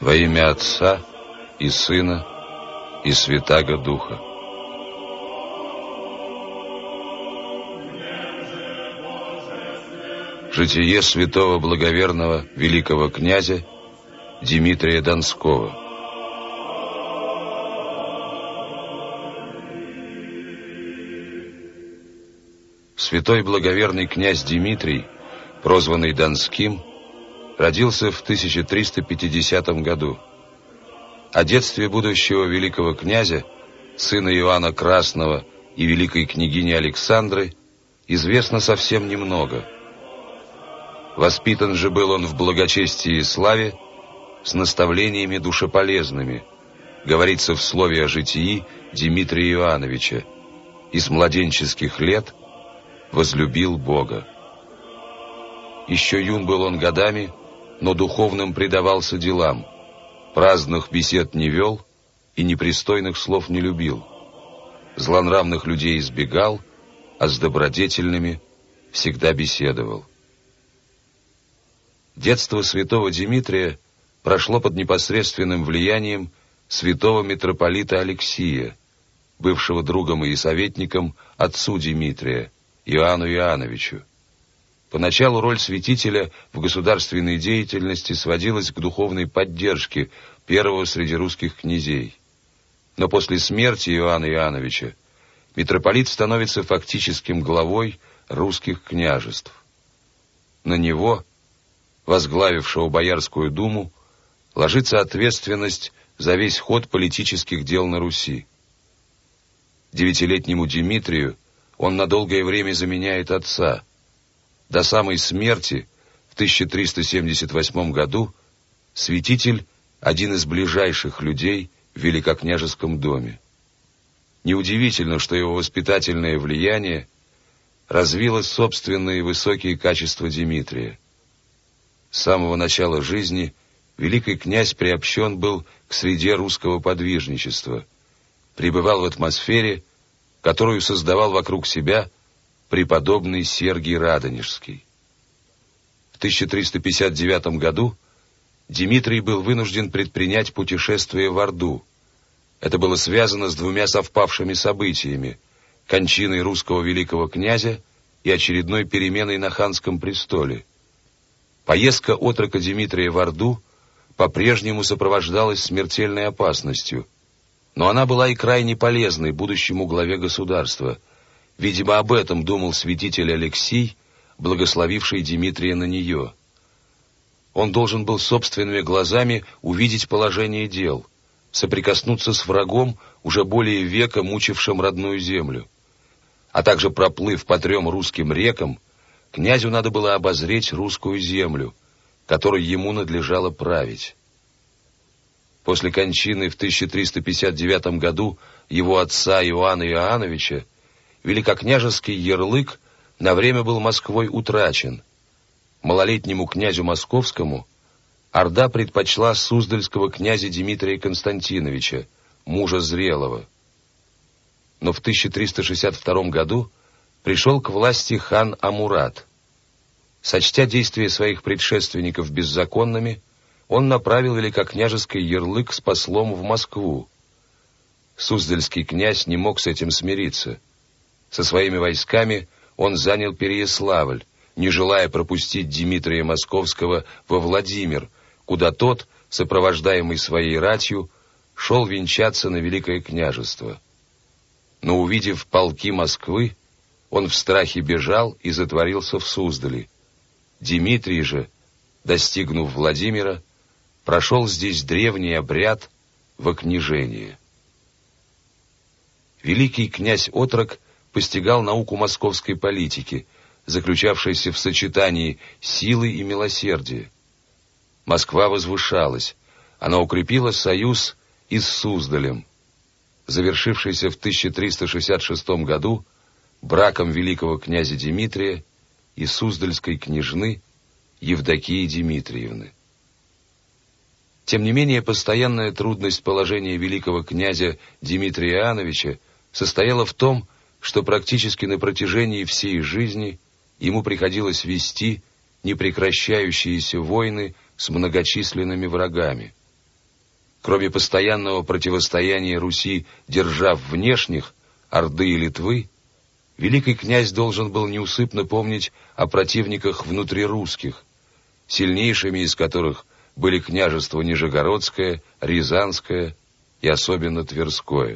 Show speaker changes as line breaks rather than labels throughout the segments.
Во имя Отца и Сына и Святаго Духа. Житие святого благоверного великого князя Дмитрия Донского. Святой благоверный князь Дмитрий, прозванный Донским, родился в 1350 году. О детстве будущего великого князя, сына Иоанна Красного и великой княгини Александры, известно совсем немного. Воспитан же был он в благочестии и славе, с наставлениями душеполезными, говорится в слове о житии Дмитрия Иоанновича, и с младенческих лет возлюбил Бога. Еще юн был он годами, но духовным предавался делам, праздных бесед не вел и непристойных слов не любил, злонравных людей избегал, а с добродетельными всегда беседовал. Детство святого Дмитрия прошло под непосредственным влиянием святого митрополита Алексия, бывшего другом и советником отцу Дмитрия, Иоанну Иоанновичу. Поначалу роль святителя в государственной деятельности сводилась к духовной поддержке первого среди русских князей. Но после смерти Иоанна Иоанновича митрополит становится фактическим главой русских княжеств. На него, возглавившего Боярскую думу, ложится ответственность за весь ход политических дел на Руси. 9-летнему Дмитрию он на долгое время заменяет отца. До самой смерти в 1378 году святитель – один из ближайших людей в Великокняжеском доме. Неудивительно, что его воспитательное влияние развило собственные высокие качества Дмитрия. С самого начала жизни великий князь приобщен был к среде русского подвижничества, пребывал в атмосфере, которую создавал вокруг себя преподобный Сергий Радонежский. В 1359 году Дмитрий был вынужден предпринять путешествие в Орду. Это было связано с двумя совпавшими событиями – кончиной русского великого князя и очередной переменой на ханском престоле. Поездка отрока Дмитрия в Орду по-прежнему сопровождалась смертельной опасностью, но она была и крайне полезной будущему главе государства. Видимо, об этом думал святитель Алексий, благословивший Дмитрия на нее. Он должен был собственными глазами увидеть положение дел, соприкоснуться с врагом, уже более века мучившим родную землю. А также, проплыв по 3 русским рекам, князю надо было обозреть русскую землю, которой ему надлежало править. После кончины в 1359 году его отца Иоанна Иоанновича великокняжеский ярлык на время был Москвой утрачен. Малолетнему князю московскому Орда предпочла суздальского князя Дмитрия Константиновича, мужа зрелого. Но в 1362 году пришел к власти хан Амурат. Сочтя действия своих предшественников беззаконными, он направил великокняжеский ярлык с послом в Москву. Суздальский князь не мог с этим смириться. Со своими войсками он занял Переяславль, не желая пропустить Дмитрия Московского во Владимир, куда тот, сопровождаемый своей ратью, шел венчаться на Великое княжество. Но, увидев полки Москвы, он в страхе бежал и затворился в Суздали. Дмитрий же, достигнув Владимира, прошел здесь древний обряд вокнижения. Великий князь-отрок постигал науку московской политики, заключавшейся в сочетании силы и милосердия. Москва возвышалась, она укрепила союз и с Суздалем, завершившийся в 1366 году браком великого князя Дмитрия и суздальской княжны Евдокии Дмитриевны. Тем не менее, постоянная трудность положения великого князя Дмитрия Иоанновича состояла в том, что практически на протяжении всей жизни ему приходилось вести непрекращающиеся войны с многочисленными врагами. Кроме постоянного противостояния Руси держав внешних, Орды и Литвы, великий князь должен был неусыпно помнить о противниках внутрирусских, сильнейшими из которых были княжества Нижегородское, Рязанское и особенно Тверское.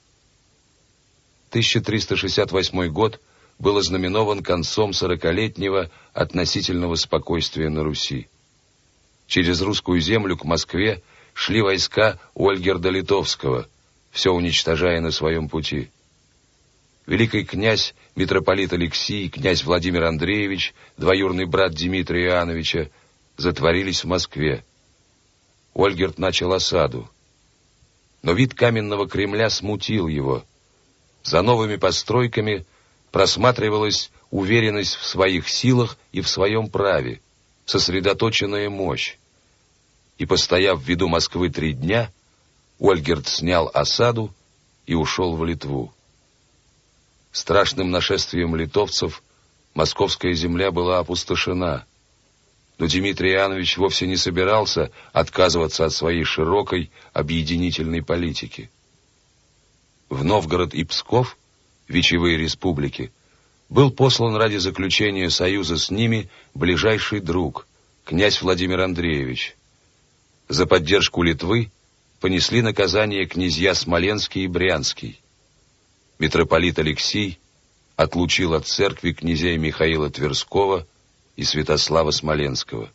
1368 год был ознаменован концом 40-летнего относительного спокойствия на Руси. Через русскую землю к Москве шли войска Ольгерда Литовского, все уничтожая на своем пути. Великий князь, митрополит Алексий, князь Владимир Андреевич, двоюродный брат Дмитрия Иоанновича, затворились в Москве. Ольгерд начал осаду. Но вид каменного Кремля смутил его. За новыми постройками просматривалась уверенность в своих силах и в своем праве, сосредоточенная мощь. И, постояв в виду Москвы 3 дня, Ольгерд снял осаду и ушел в Литву. Страшным нашествием литовцев московская земля была опустошена, но Дмитрий Иоаннович вовсе не собирался отказываться от своей широкой объединительной политики. В Новгород и Псков, вечевые республики, был послан ради заключения союза с ними ближайший друг, князь Владимир Андреевич. За поддержку Литвы понесли наказание князья Смоленский и Брянский. Митрополит Алексий отлучил от церкви князей Михаила Тверского и Святослава Смоленского.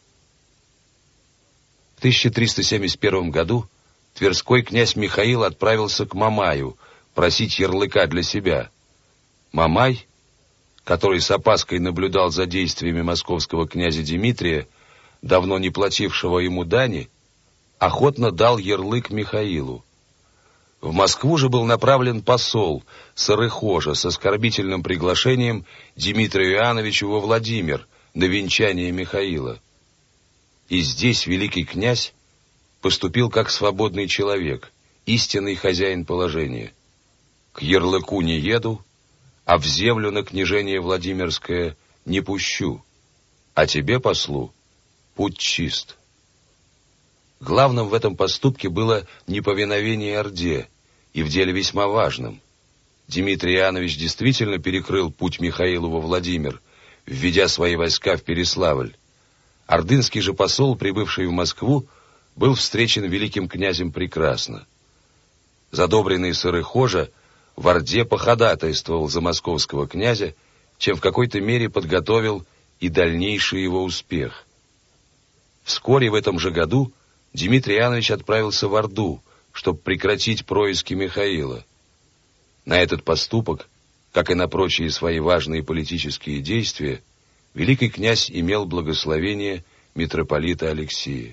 В 1371 году Тверской князь Михаил отправился к Мамаю просить ярлыка для себя. Мамай, который с опаской наблюдал за действиями московского князя Дмитрия, давно не платившего ему дани, охотно дал ярлык Михаилу. В Москву же был направлен посол Сарыхожа с оскорбительным приглашением Дмитрию Иоанновичу во Владимир на венчание Михаила. И здесь великий князь поступил как свободный человек, истинный хозяин положения. К ярлыку не еду, а в землю на княжение Владимирское не пущу, а тебе, послу, путь чист. Главным в этом поступке было неповиновение Орде, и в деле весьма важным. Дмитрий Иоаннович действительно перекрыл путь Михаилу во Владимир, введя свои войска в Переславль. Ордынский же посол, прибывший в Москву, был встречен великим князем прекрасно. Задобренный Сарыхожа в Орде походатайствовал за московского князя, чем в какой-то мере подготовил и дальнейший его успех. Вскоре в этом же году Дмитрий Иоаннович отправился в Орду, чтобы прекратить происки Михаила. На этот поступок, как и на прочие свои важные политические действия, великий князь имел благословение митрополита Алексия.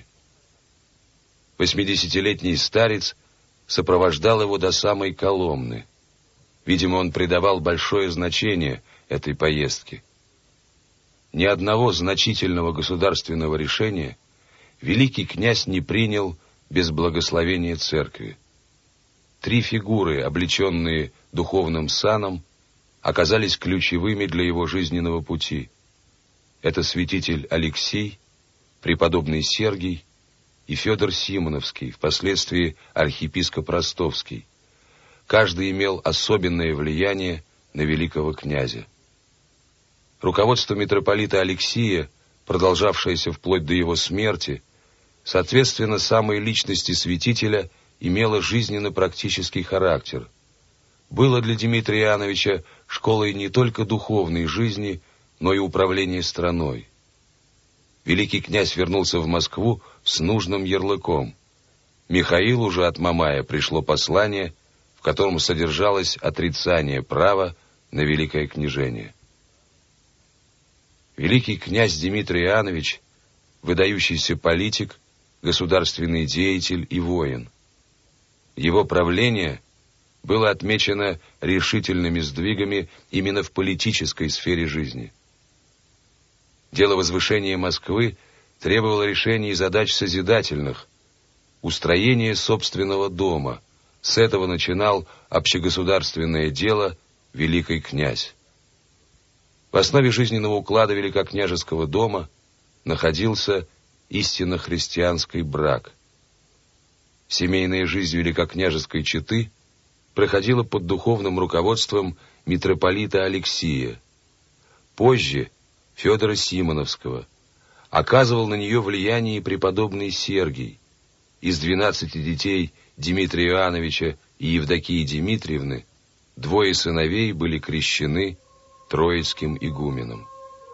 80-летний старец сопровождал его до самой Коломны. Видимо, он придавал большое значение этой поездке. Ни одного значительного государственного решения великий князь не принял без благословения церкви. 3 фигуры, облеченные духовным саном, оказались ключевыми для его жизненного пути. Это святитель Алексий, преподобный Сергий и Федор Симоновский, впоследствии архиепископ Ростовский. Каждый имел особенное влияние на великого князя. Руководство митрополита Алексия, продолжавшееся вплоть до его смерти, соответственно, самой личности святителя имело жизненно-практический характер. Было для Дмитрия Иоанновича школой не только духовной жизни, но и управления страной. Великий князь вернулся в Москву с нужным ярлыком. Михаилу же от Мамая пришло послание, в котором содержалось отрицание права на великое княжение. Великий князь Дмитрий Иоаннович — выдающийся политик, государственный деятель и воин. Его правление было отмечено решительными сдвигами именно в политической сфере жизни. Дело возвышения Москвы требовало решений задач созидательных, устроения собственного дома. С этого начинал общегосударственное дело великий князь. В основе жизненного уклада великокняжеского дома находился истинно христианский брак. Семейная жизнь великокняжеской четы проходила под духовным руководством митрополита Алексия. Позже Федора Симоновского оказывал на нее влияние и преподобный Сергий. Из 12 детей Дмитрия Иоанновича и Евдокии Дмитриевны 2 сыновей были крещены Троицким игуменом.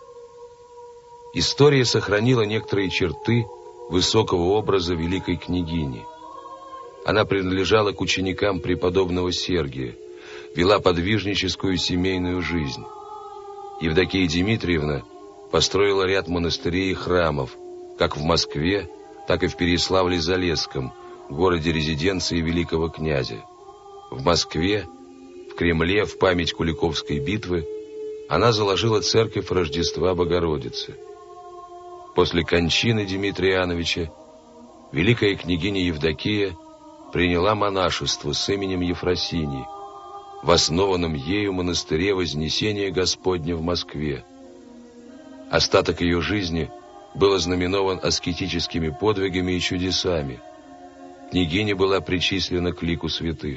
История сохранила некоторые черты высокого образа великой княгини. Она принадлежала к ученикам преподобного Сергия, вела подвижническую семейную жизнь. Евдокия Дмитриевна построила ряд монастырей и храмов, как в Москве, так и в Переславле-Залесском, городе-резиденции великого князя. В Москве, в Кремле, в память Куликовской битвы, она заложила церковь Рождества Богородицы. После кончины Дмитрия Иоанновича великая княгиня Евдокия приняла монашество с именем Ефросиньи в основанном ею монастыре Вознесения Господня в Москве. Остаток ее жизни был ознаменован аскетическими подвигами и чудесами. Княгиня была причислена к лику святых.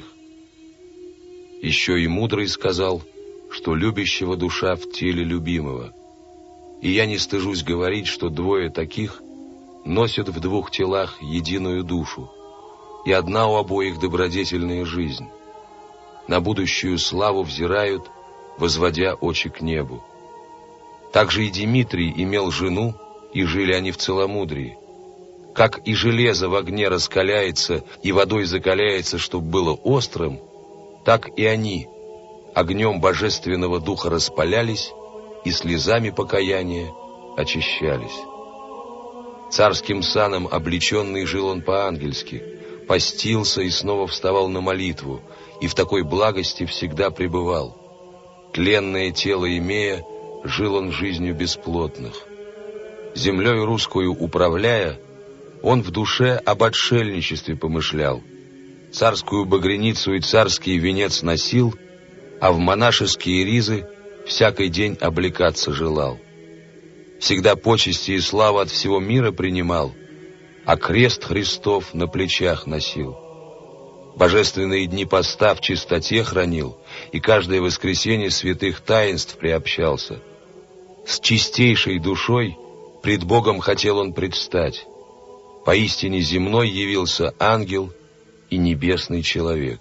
Еще и мудрый сказал, что любящего душа в теле любимого. И я не стыжусь говорить, что 2 таких носят в 2 телах единую душу, и одна у обоих добродетельная жизнь. На будущую славу взирают, возводя очи к небу. Также и Дмитрий имел жену, и жили они в целомудрии. Как и железо в огне раскаляется и водой закаляется, чтобы было острым, так и они огнем божественного духа распалялись и слезами покаяния очищались. Царским саном облеченный жил он по-ангельски, постился и снова вставал на молитву, и в такой благости всегда пребывал. Тленное тело имея, жил он жизнью бесплотных. Землею русскую управляя, он в душе об отшельничестве помышлял, царскую багряницу и царский венец носил, а в монашеские ризы всякий день облекаться желал. Всегда почести и славу от всего мира принимал, а крест Христов на плечах носил. Божественные дни поста в чистоте хранил, и каждое воскресенье святых таинств приобщался. С чистейшей душой пред Богом хотел он предстать. Поистине земной явился ангел и небесный человек.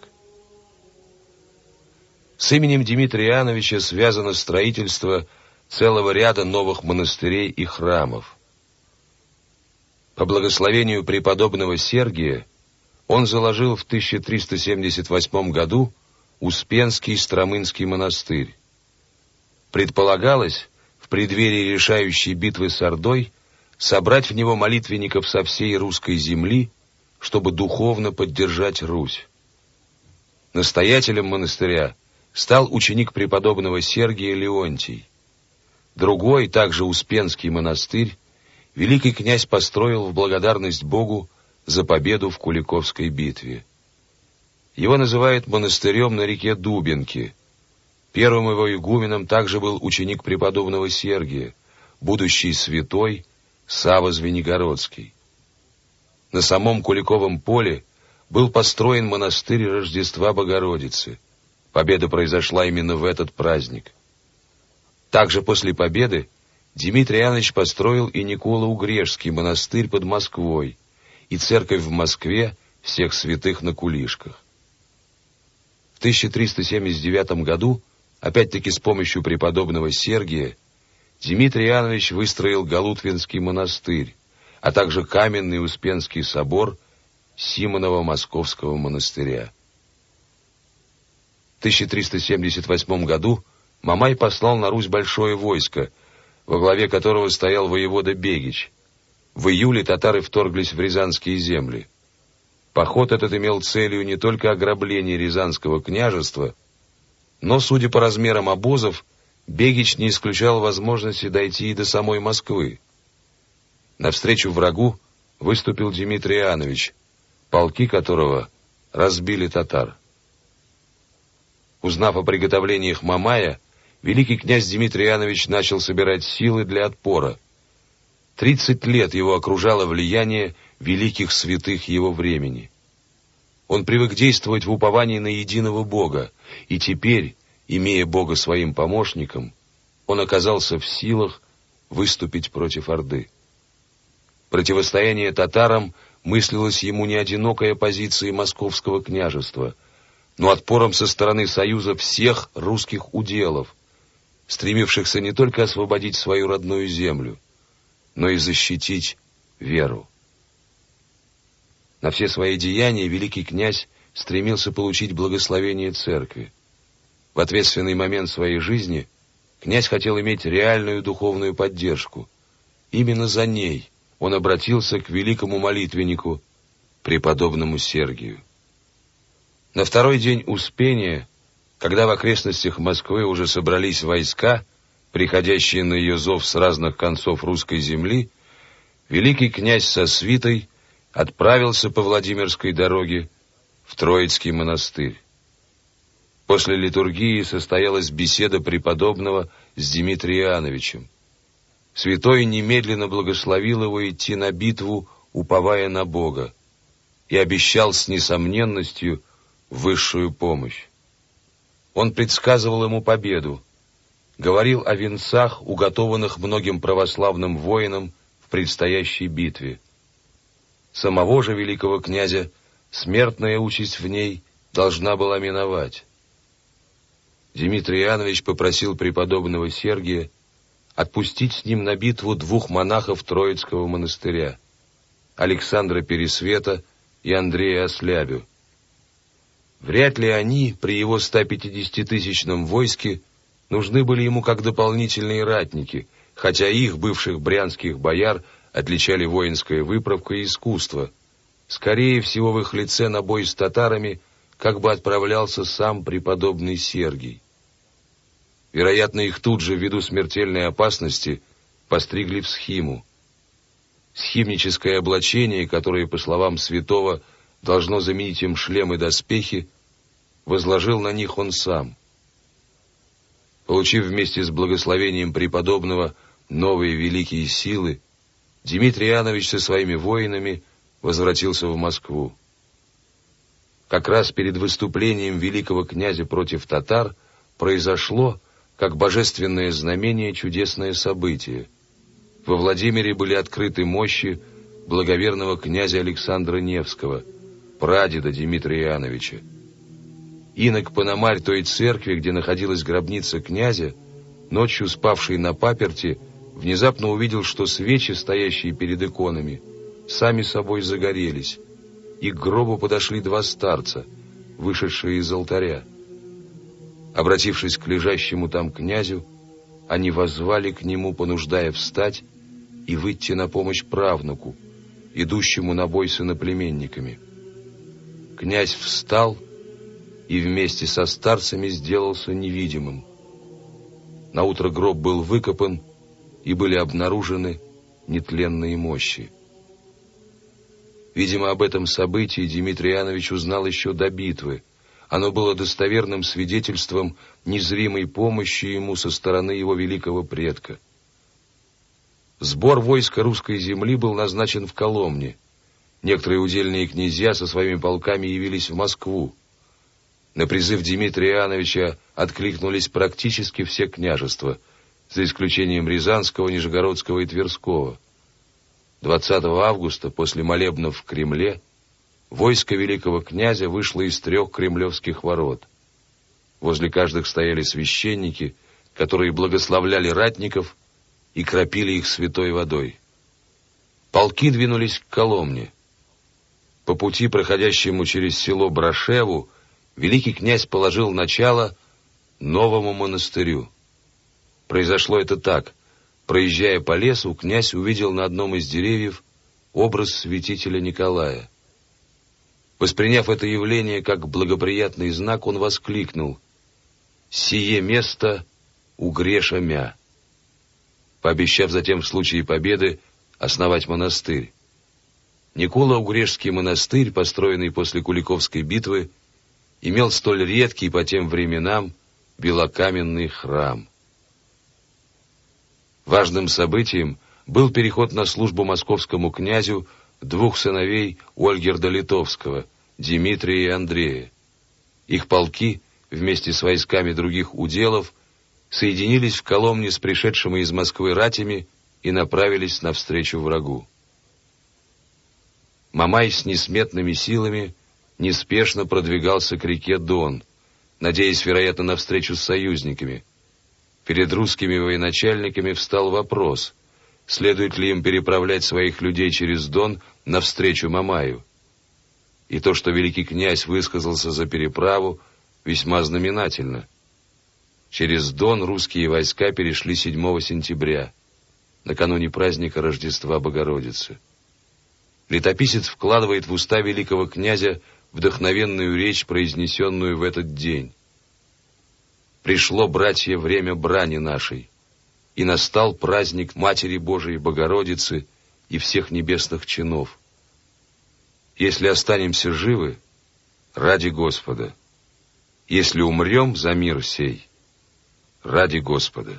С именем Дмитрия Иоанновича связано строительство целого ряда новых монастырей и храмов. По благословению преподобного Сергия он заложил в 1378 году Успенский Стромынский монастырь. Предполагалось в преддверии решающей битвы с Ордой собрать в него молитвенников со всей русской земли, чтобы духовно поддержать Русь. Настоятелем монастыря стал ученик преподобного Сергия Леонтий. Другой, также Успенский монастырь, великий князь построил в благодарность Богу за победу в Куликовской битве. Его называют монастырем на реке Дубенки. Первым его игуменом также был ученик преподобного Сергия, будущий святой Савва Звенигородский. На самом Куликовом поле был построен монастырь Рождества Богородицы. Победа произошла именно в этот праздник. Также после победы Дмитрий Иоаннович построил и Никола-Угрешский монастырь под Москвой и церковь в Москве всех святых на Кулишках. В 1379 году, опять-таки с помощью преподобного Сергия, Дмитрий Иоаннович выстроил Галутвинский монастырь, а также каменный Успенский собор Симонова Московского монастыря. В 1378 году Мамай послал на Русь большое войско, во главе которого стоял воевода Бегич. В июле татары вторглись в рязанские земли. Поход этот имел целью не только ограбление Рязанского княжества, но, судя по размерам обозов, Бегич не исключал возможности дойти и до самой Москвы. Навстречу врагу выступил Дмитрий Иоаннович, полки которого разбили татар. Узнав о приготовлениях Мамая, великий князь Дмитрий Иоаннович начал собирать силы для отпора. 30 лет его окружало влияние великих святых его времени. Он привык действовать в уповании на единого Бога, и теперь, имея Бога своим помощником, он оказался в силах выступить против Орды. Противостояние татарам мыслилось ему не одинокой оппозицией Московского княжества, но отпором со стороны союза всех русских уделов, стремившихся не только освободить свою родную землю, но и защитить веру. На все свои деяния великий князь стремился получить благословение церкви. В ответственный момент своей жизни князь хотел иметь реальную духовную поддержку. Именно за ней он обратился к великому молитвеннику, преподобному Сергию. На второй день Успения, когда в окрестностях Москвы уже собрались войска, приходящие на ее зов с разных концов русской земли, великий князь со свитой отправился по Владимирской дороге в Троицкий монастырь. После литургии состоялась беседа преподобного с Дмитрием Иоанновичем. Святой немедленно благословил его идти на битву, уповая на Бога, и обещал с несомненностью высшую помощь. Он предсказывал ему победу, говорил о венцах, уготованных многим православным воинам в предстоящей битве. Самого же великого князя смертная участь в ней должна была миновать. Дмитрий Иоаннович попросил преподобного Сергия отпустить с ним на битву двух монахов Троицкого монастыря, Александра Пересвета и Андрея Ослябю. Вряд ли они при его 150-тысячном войске нужны были ему как дополнительные ратники, хотя их, бывших брянских бояр, отличали воинская выправка и искусство. Скорее всего, в их лице на бой с татарами как бы отправлялся сам преподобный Сергий. Вероятно, их тут же, ввиду смертельной опасности, постригли в схиму. Схимническое облачение, которое, по словам святого, должно заменить им шлем и доспехи, возложил на них он сам. Получив вместе с благословением преподобного новые великие силы, Дмитрий Иоаннович со своими воинами возвратился в Москву. Как раз перед выступлением великого князя против татар произошло, как божественное знамение, чудесное событие. Во Владимире были открыты мощи благоверного князя Александра Невского, прадеда Дмитрия Иоанновича. Инок-пономарь той церкви, где находилась гробница князя, ночью спавший на паперти, внезапно увидел, что свечи, стоящие перед иконами, сами собой загорелись, и к гробу подошли два старца, вышедшие из алтаря. Обратившись к лежащему там князю, они воззвали к нему, понуждая встать и выйти на помощь правнуку, идущему на бой с иноплеменниками. Князь встал и вместе со старцами сделался невидимым. Наутро гроб был выкопан, и были обнаружены нетленные мощи. Видимо, об этом событии Дмитрий Иоаннович узнал еще до битвы. Оно было достоверным свидетельством незримой помощи ему со стороны его великого предка. Сбор войска русской земли был назначен в Коломне. Некоторые удельные князья со своими полками явились в Москву. На призыв Дмитрия Иоанновича откликнулись практически все княжества, за исключением Рязанского, Нижегородского и Тверского. 20 августа, после молебнов в Кремле, войско великого князя вышло из 3 кремлевских ворот. Возле каждых стояли священники, которые благословляли ратников и кропили их святой водой. Полки двинулись к Коломне. По пути, проходящему через село Брашеву, великий князь положил начало новому монастырю. Произошло это так. Проезжая по лесу, князь увидел на одном из деревьев образ святителя Николая. Восприняв это явление как благоприятный знак, он воскликнул: «Сие место угреша мя», пообещав затем в случае победы основать монастырь. Никола-Угрешский монастырь, построенный после Куликовской битвы, имел столь редкий по тем временам белокаменный храм. Важным событием был переход на службу московскому князю 2 сыновей Ольгерда Литовского, Дмитрия и Андрея. Их полки, вместе с войсками других уделов, соединились в Коломне с пришедшими из Москвы ратями и направились навстречу врагу. Мамай с несметными силами неспешно продвигался к реке Дон, надеясь, вероятно, на встречу с союзниками. Перед русскими военачальниками встал вопрос, следует ли им переправлять своих людей через Дон навстречу Мамаю. И то, что великий князь высказался за переправу, весьма знаменательно. Через Дон русские войска перешли 7 сентября, накануне праздника Рождества Богородицы. Летописец вкладывает в уста великого князя вдохновенную речь, произнесенную в этот день. «Пришло, братья, время брани нашей, и настал праздник Матери Божией Богородицы и всех небесных чинов. Если останемся живы, ради Господа. Если умрем за мир сей, ради Господа».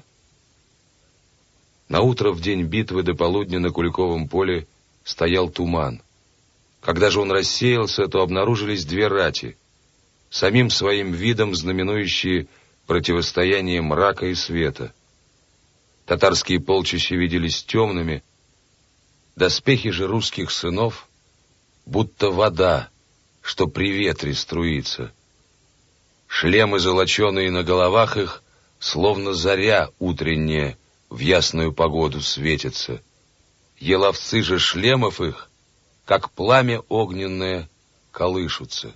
Наутро в день битвы до полудня на Куликовом поле стоял туман. Когда же он рассеялся, то обнаружились 2 рати, самим своим видом знаменующие противостояние мрака и света. Татарские полчища виделись темными, доспехи же русских сынов, будто вода, что при ветре струится. Шлемы, золоченые на головах их, словно заря утренняя, в ясную погоду светятся. Еловцы же шлемов их, как пламя огненное, колышутся.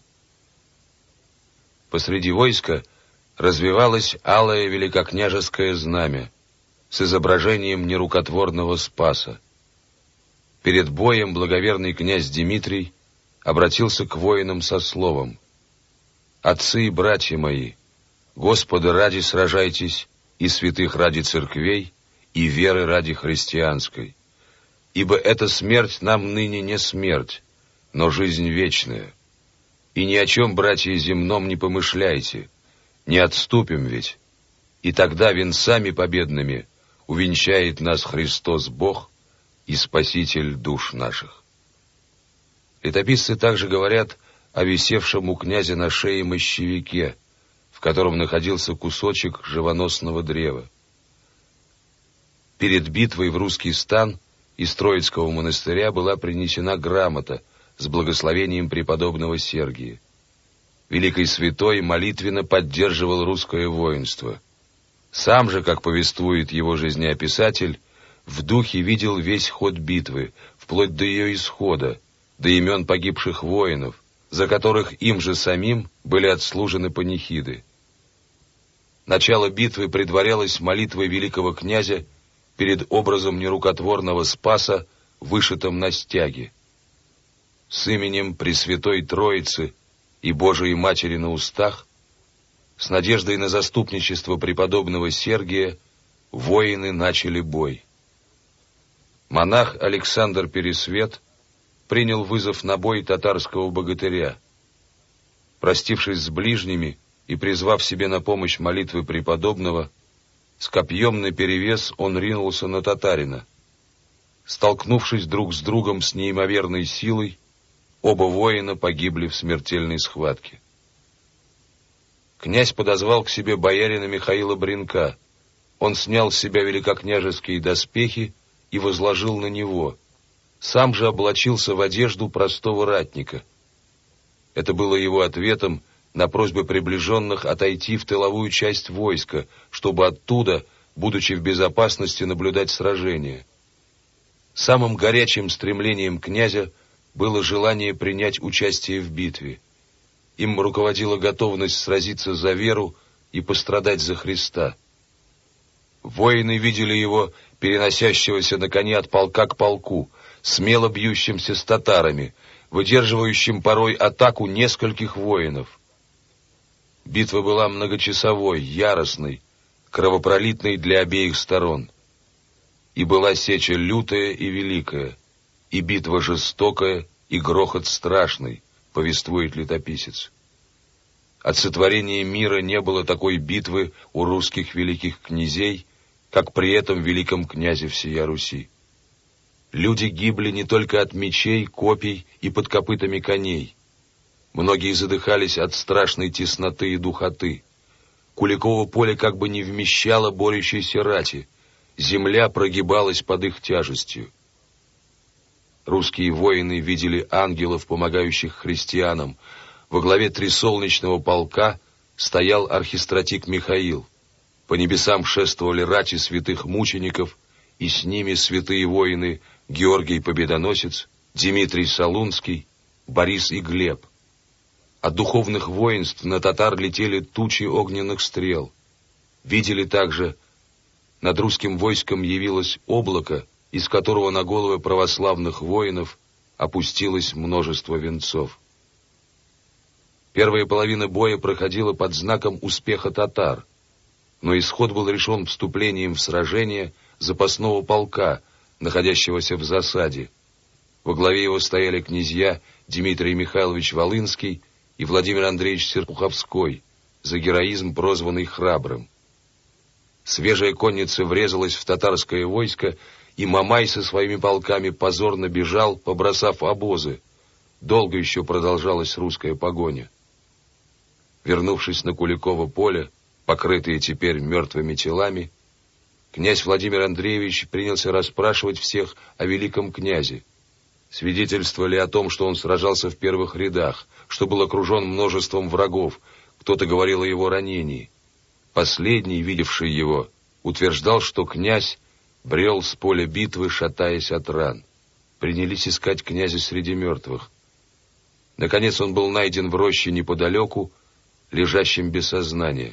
Посреди войска развивалось алое великокняжеское знамя с изображением нерукотворного Спаса. Перед боем благоверный князь Дмитрий обратился к воинам со словом: «Отцы и братья мои, Господа ради сражайтесь, и святых ради церквей, и веры ради христианской. Ибо эта смерть нам ныне не смерть, но жизнь вечная. И ни о чем, братья, земном не помышляйте, не отступим ведь, и тогда венцами победными увенчает нас Христос Бог и Спаситель душ наших». Летописцы также говорят о висевшем у князя на шее мощевике, в котором находился кусочек живоносного древа. Перед битвой в русский стан из Троицкого монастыря была принесена грамота с благословением преподобного Сергия. Великий святой молитвенно поддерживал русское воинство. Сам же, как повествует его жизнеописатель, в духе видел весь ход битвы, вплоть до ее исхода, до имен погибших воинов, за которых им же самим были отслужены панихиды. Начало битвы предварялось молитвой великого князя перед образом нерукотворного Спаса, вышитым на стяге. С именем Пресвятой Троицы и Божией Матери на устах, с надеждой на заступничество преподобного Сергия, воины начали бой. Монах Александр Пересвет принял вызов на бой татарского богатыря. Простившись с ближними и призвав себе на помощь молитвы преподобного, с копьем наперевес он ринулся на татарина. Столкнувшись друг с другом с неимоверной силой, оба воина погибли в смертельной схватке. Князь подозвал к себе боярина Михаила Бринка. Он снял с себя великокняжеские доспехи и возложил на него. Сам же облачился в одежду простого ратника. Это было его ответом на просьбы приближенных отойти в тыловую часть войска, чтобы оттуда, будучи в безопасности, наблюдать сражение. Самым горячим стремлением князя было желание принять участие в битве. Им руководила готовность сразиться за веру и пострадать за Христа. Воины видели его, переносящегося на коне от полка к полку, смело бьющимся с татарами, выдерживающим порой атаку нескольких воинов. Битва была многочасовой, яростной, кровопролитной для обеих сторон. И была сеча лютая и великая, и битва жестокая, и грохот страшный, повествует летописец. От сотворения мира не было такой битвы у русских великих князей, как при этом великом князе всея Руси. Люди гибли не только от мечей, копий и под копытами коней. Многие задыхались от страшной тесноты и духоты. Куликово поле как бы не вмещало борющейся рати. Земля прогибалась под их тяжестью. Русские воины видели ангелов, помогающих христианам. Во главе Трисолнечного полка стоял архистратик Михаил. По небесам шествовали рати святых мучеников, и с ними святые воины Георгий Победоносец, Дмитрий Солунский, Борис и Глеб. От духовных воинств на татар летели тучи огненных стрел. Видели также, над русским войском явилось облако, из которого на головы православных воинов опустилось множество венцов. Первая половина боя проходила под знаком успеха татар, но исход был решен вступлением в сражение запасного полка, находящегося в засаде. Во главе его стояли князья Дмитрий Михайлович Волынский и Владимир Андреевич Серпуховской, за героизм прозванный Храбрым. Свежая конница врезалась в татарское войско, и Мамай со своими полками позорно бежал, побросав обозы. Долго еще продолжалась русская погоня. Вернувшись на Куликово поле, покрытые теперь мертвыми телами, князь Владимир Андреевич принялся расспрашивать всех о великом князе. Свидетельствовали о том, что он сражался в первых рядах, что был окружен множеством врагов, кто-то говорил о его ранении. Последний, видевший его, утверждал, что князь брел с поля битвы, шатаясь от ран. Принялись искать князя среди мертвых. Наконец он был найден в роще неподалеку, лежащим без сознания.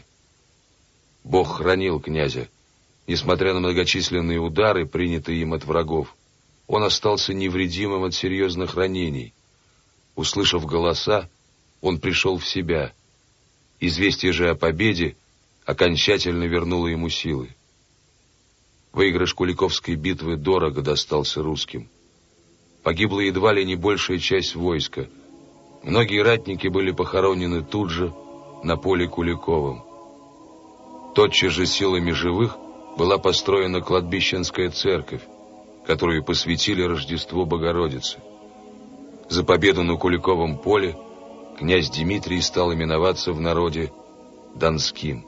Бог хранил князя. Несмотря на многочисленные удары, принятые им от врагов, он остался невредимым от серьезных ранений. Услышав голоса, он пришел в себя. Известие же о победе окончательно вернуло ему силы. Выигрыш Куликовской битвы дорого достался русским. Погибла едва ли не большая часть войска. Многие ратники были похоронены тут же, на поле Куликовом. Тотчас же силами живых была построена кладбищенская церковь, которую посвятили Рождеству Богородицы. За победу на Куликовом поле князь Дмитрий стал именоваться в народе Донским.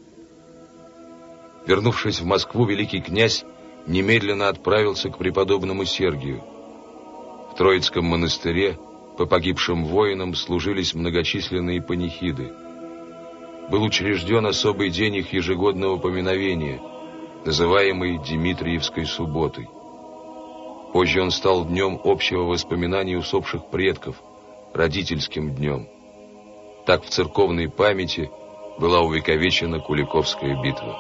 Вернувшись в Москву, великий князь немедленно отправился к преподобному Сергию. В Троицком монастыре по погибшим воинам служились многочисленные панихиды. Был учрежден особый день их ежегодного поминовения, называемый Дмитриевской субботой. Позже он стал днем общего воспоминания усопших предков, родительским днем. Так в церковной памяти была увековечена Куликовская битва.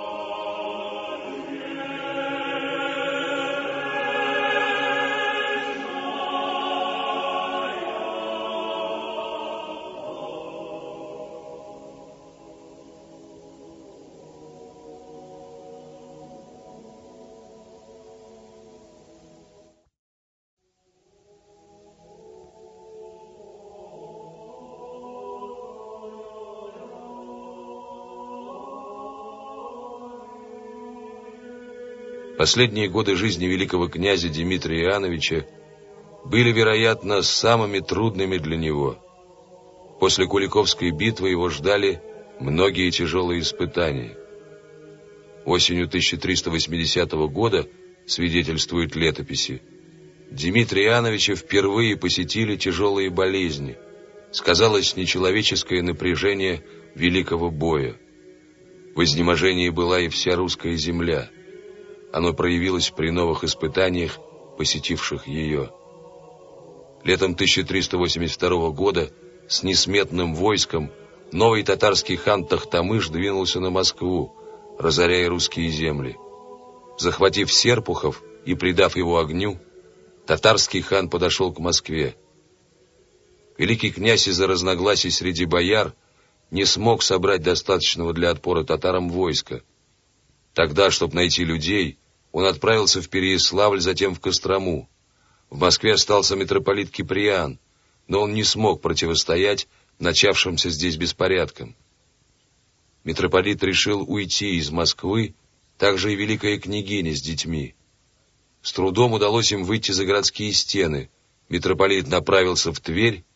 Последние годы жизни великого князя Дмитрия Иоанновича были, вероятно, самыми трудными для него. После Куликовской битвы его ждали многие тяжелые испытания. Осенью 1380 года, свидетельствуют летописи, Дмитрия Иоанновича впервые посетили тяжелые болезни. Сказалось нечеловеческое напряжение великого боя. В изнеможении была и вся русская земля. Оно проявилось при новых испытаниях, посетивших ее. Летом 1382 года с несметным войском новый татарский хан Тохтамыш двинулся на Москву, разоряя русские земли. Захватив Серпухов и предав его огню, татарский хан подошел к Москве. Великий князь из-за разногласий среди бояр не смог собрать достаточного для отпора татарам войска. Тогда, чтобы найти людей, он отправился в Переяславль, затем в Кострому. В Москве остался митрополит Киприан, но он не смог противостоять начавшимся здесь беспорядкам. Митрополит решил уйти из Москвы, также и великая княгиня с детьми. С трудом удалось им выйти за городские стены. Митрополит направился в Тверь,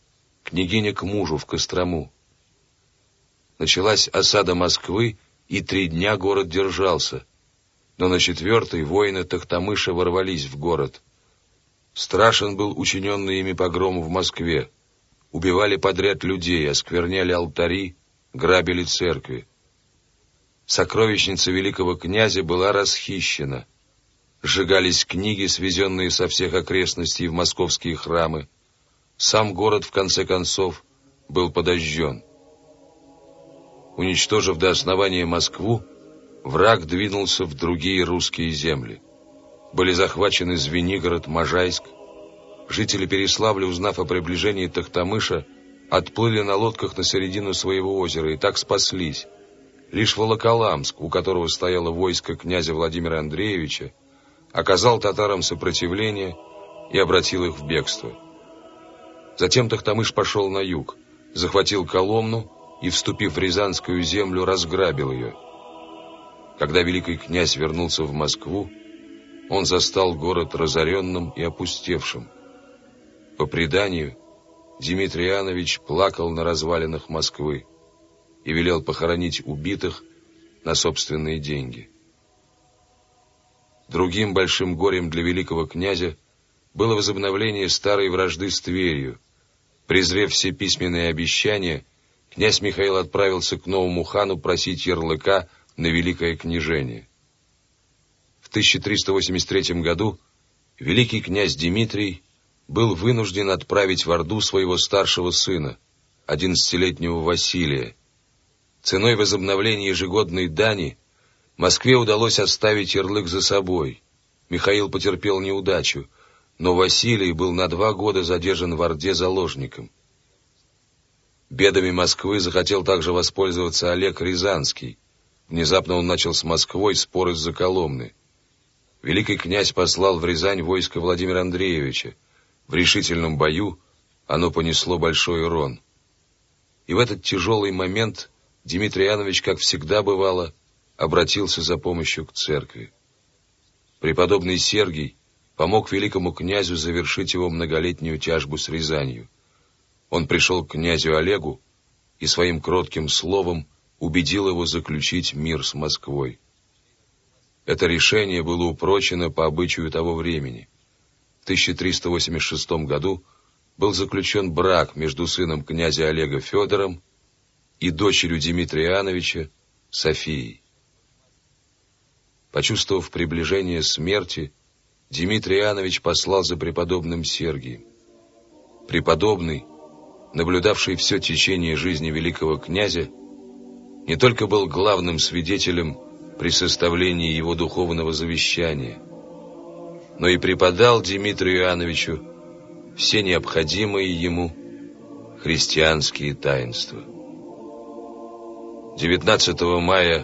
княгиня к мужу в Кострому. Началась осада Москвы, и 3 дня город держался, но на 4-й воины Тохтамыша ворвались в город. Страшен был учиненный ими погром в Москве. Убивали подряд людей, оскверняли алтари, грабили церкви. Сокровищница великого князя была расхищена. Сжигались книги, свезенные со всех окрестностей в московские храмы. Сам город, в конце концов, был подожжен. Уничтожив до основания Москву, враг двинулся в другие русские земли. Были захвачены Звенигород, Можайск. Жители Переславля, узнав о приближении Тохтамыша, отплыли на лодках на середину своего озера и так спаслись. Лишь Волоколамск, у которого стояло войско князя Владимира Андреевича, оказал татарам сопротивление и обратил их в бегство. Затем Тохтамыш пошел на юг, захватил Коломну и, вступив в Рязанскую землю, разграбил ее. Когда великий князь вернулся в Москву, он застал город разоренным и опустевшим. По преданию, Дмитрий Иоаннович плакал на развалинах Москвы и велел похоронить убитых на собственные деньги. Другим большим горем для великого князя было возобновление старой вражды с Тверью. Презрев все письменные обещания, князь Михаил отправился к новому хану просить ярлыка на великое княжение. В 1383 году великий князь Дмитрий был вынужден отправить в Орду своего старшего сына, 11-летнего Василия. Ценой возобновления ежегодной дани Москве удалось оставить ярлык за собой. Михаил потерпел неудачу, но Василий был на 2 года задержан в Орде заложником. Бедами Москвы захотел также воспользоваться Олег Рязанский. Внезапно он начал с Москвой спор из-за Коломны. Великий князь послал в Рязань войско Владимира Андреевича. В решительном бою оно понесло большой урон. И в этот тяжелый момент Дмитрий Иоаннович, как всегда бывало, обратился за помощью к церкви. Преподобный Сергий помог великому князю завершить его многолетнюю тяжбу с Рязанью. Он пришел к князю Олегу и своим кротким словом убедил его заключить мир с Москвой. Это решение было упрочено по обычаю того времени. В 1386 году был заключен брак между сыном князя Олега Федором и дочерью Дмитрия Иоанновича Софией. Почувствовав приближение смерти, Дмитрий Иоаннович послал за преподобным Сергием. Преподобный, наблюдавший все течение жизни великого князя, не только был главным свидетелем при составлении его духовного завещания, но и преподал Дмитрию Иоанновичу все необходимые ему христианские таинства. 19 мая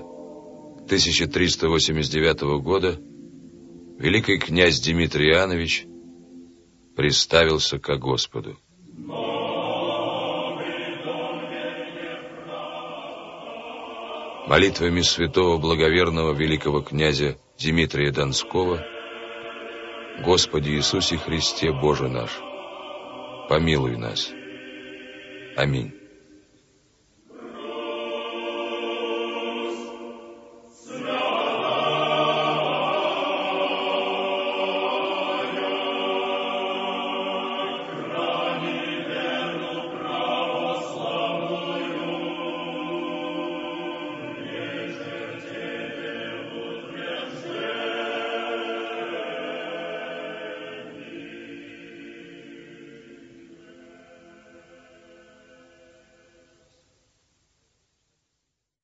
1389 года великий князь Дмитрий Иоаннович представился ко Господу. Молитвами святого благоверного великого князя Дмитрия Донского: Господи Иисусе Христе, Боже наш, помилуй нас. Аминь.